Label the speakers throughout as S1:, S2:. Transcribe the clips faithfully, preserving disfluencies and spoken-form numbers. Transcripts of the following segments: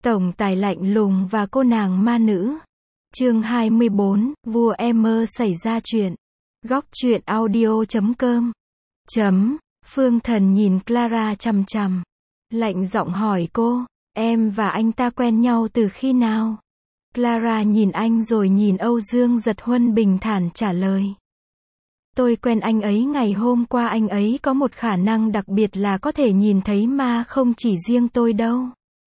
S1: Tổng tài lạnh lùng và cô nàng ma nữ. Chương hai mươi bốn, vua Emmer xảy ra chuyện. Góc truyện audio chấm com. Chấm. Phương Thần nhìn Clara chằm chằm. Lạnh giọng hỏi cô, em và anh ta quen nhau từ khi nào? Clara nhìn anh rồi nhìn Âu Dương Giật Huân bình thản trả lời. Tôi quen anh ấy ngày hôm qua, anh ấy có một khả năng đặc biệt là có thể nhìn thấy ma, không chỉ riêng tôi đâu.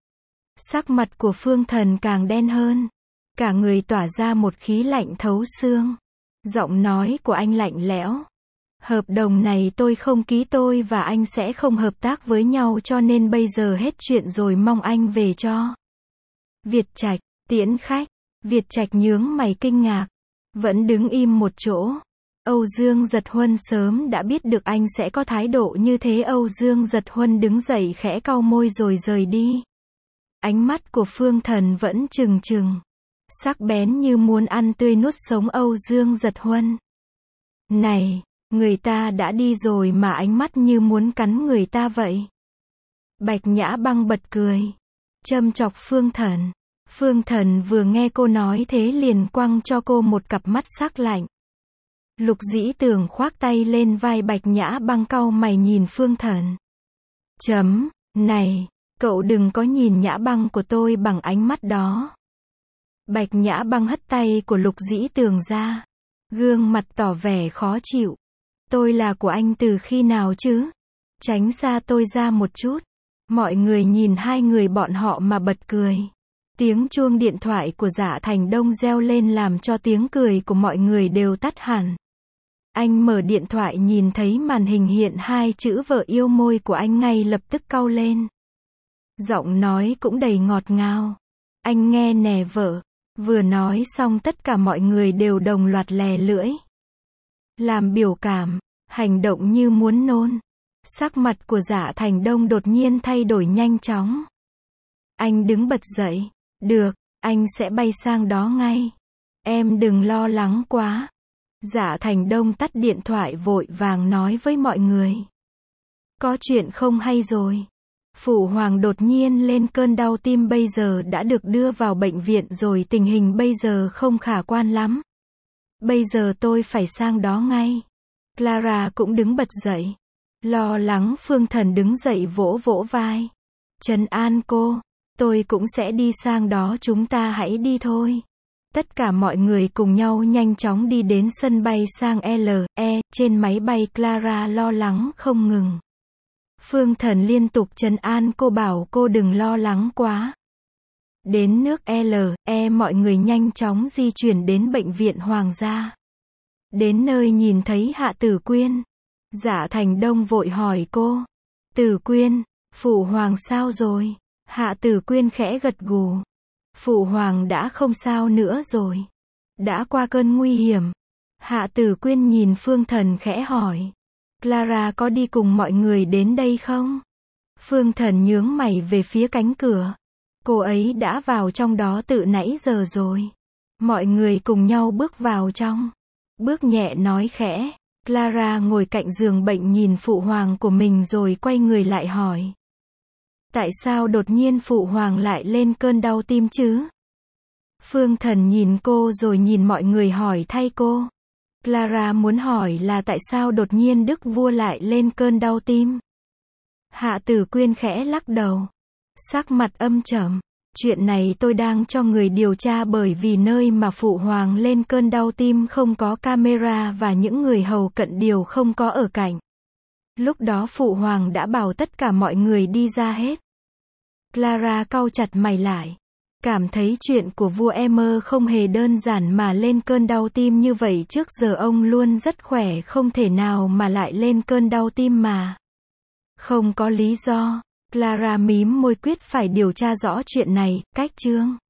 S1: Sắc mặt của Phương Thần càng đen hơn. Cả người tỏa ra một khí lạnh thấu xương. Giọng nói của anh lạnh lẽo. Hợp đồng này tôi không ký, tôi và anh sẽ không hợp tác với nhau, cho nên bây giờ hết chuyện rồi, mong anh về cho. Việt Trạch, tiễn khách. Việt Trạch nhướng mày kinh ngạc. Vẫn đứng im một chỗ. Âu Dương Giật Huân sớm đã biết được anh sẽ có thái độ như thế. Âu Dương Giật Huân đứng dậy khẽ cau môi rồi rời đi. Ánh mắt của Phương Thần vẫn trừng trừng, sắc bén như muốn ăn tươi nuốt sống Âu Dương Giật Huân. Này, người ta đã đi rồi mà ánh mắt như muốn cắn người ta vậy. Bạch Nhã Băng bật cười, châm chọc Phương Thần. Phương Thần vừa nghe cô nói thế liền quăng cho cô một cặp mắt sắc lạnh. Lục Dĩ Tường khoác tay lên vai Bạch Nhã Băng, cau mày nhìn Phương Thần. Chấm, này, cậu đừng có nhìn Nhã Băng của tôi bằng ánh mắt đó. Bạch Nhã Băng hất tay của Lục Dĩ Tường ra, gương mặt tỏ vẻ khó chịu. Tôi là của anh từ khi nào chứ? Tránh xa tôi ra một chút. Mọi người nhìn hai người bọn họ mà bật cười. Tiếng chuông điện thoại của Dạ Thành Đông reo lên làm cho tiếng cười của mọi người đều tắt hẳn. Anh mở điện thoại, nhìn thấy màn hình hiện hai chữ vợ yêu, môi của anh ngay lập tức cau lên. Giọng nói cũng đầy ngọt ngào. Anh nghe nè vợ. Vừa nói xong tất cả mọi người đều đồng loạt lè lưỡi. Làm biểu cảm, hành động như muốn nôn. Sắc mặt của Dạ Thành Đông đột nhiên thay đổi nhanh chóng. Anh đứng bật dậy. Được, anh sẽ bay sang đó ngay. Em đừng lo lắng quá. Dạ Thành Đông tắt điện thoại vội vàng nói với mọi người. Có chuyện không hay rồi. Phụ hoàng đột nhiên lên cơn đau tim, bây giờ đã được đưa vào bệnh viện rồi, tình hình bây giờ không khả quan lắm. Bây giờ tôi phải sang đó ngay. Clara cũng đứng bật dậy. Lo lắng. Phương Thần đứng dậy vỗ vỗ vai. Trấn an cô. Tôi cũng sẽ đi sang đó, chúng ta hãy đi thôi. Tất cả mọi người cùng nhau nhanh chóng đi đến sân bay sang L E. Trên máy bay Clara lo lắng không ngừng. Phương Thần liên tục trấn an cô, bảo cô đừng lo lắng quá. Đến nước L E, mọi người nhanh chóng di chuyển đến bệnh viện Hoàng gia. Đến nơi nhìn thấy Hạ Tử Quyên. Dạ Thành Đông vội hỏi cô. Tử Quyên, phụ hoàng sao rồi? Hạ Tử Quyên khẽ gật gù. Phụ hoàng đã không sao nữa rồi. Đã qua cơn nguy hiểm. Hạ Tử Quyên nhìn Phương Thần khẽ hỏi. Clara có đi cùng mọi người đến đây không? Phương Thần nhướng mày về phía cánh cửa. Cô ấy đã vào trong đó từ nãy giờ rồi. Mọi người cùng nhau bước vào trong. Bước nhẹ nói khẽ. Clara ngồi cạnh giường bệnh nhìn phụ hoàng của mình rồi quay người lại hỏi. Tại sao đột nhiên phụ hoàng lại lên cơn đau tim chứ? Phương Thần nhìn cô rồi nhìn mọi người hỏi thay cô. Clara muốn hỏi là tại sao đột nhiên đức vua lại lên cơn đau tim. Hạ Tử Quyên khẽ lắc đầu. Sắc mặt âm trầm. Chuyện này tôi đang cho người điều tra, bởi vì nơi mà phụ hoàng lên cơn đau tim không có camera và những người hầu cận đều không có ở cạnh. Lúc đó phụ hoàng đã bảo tất cả mọi người đi ra hết. Clara cau chặt mày lại. Cảm thấy chuyện của vua Emmer không hề đơn giản mà lên cơn đau tim như vậy, trước giờ ông luôn rất khỏe, không thể nào mà lại lên cơn đau tim mà. Không có lý do. Clara mím môi quyết phải điều tra rõ chuyện này. Cách chương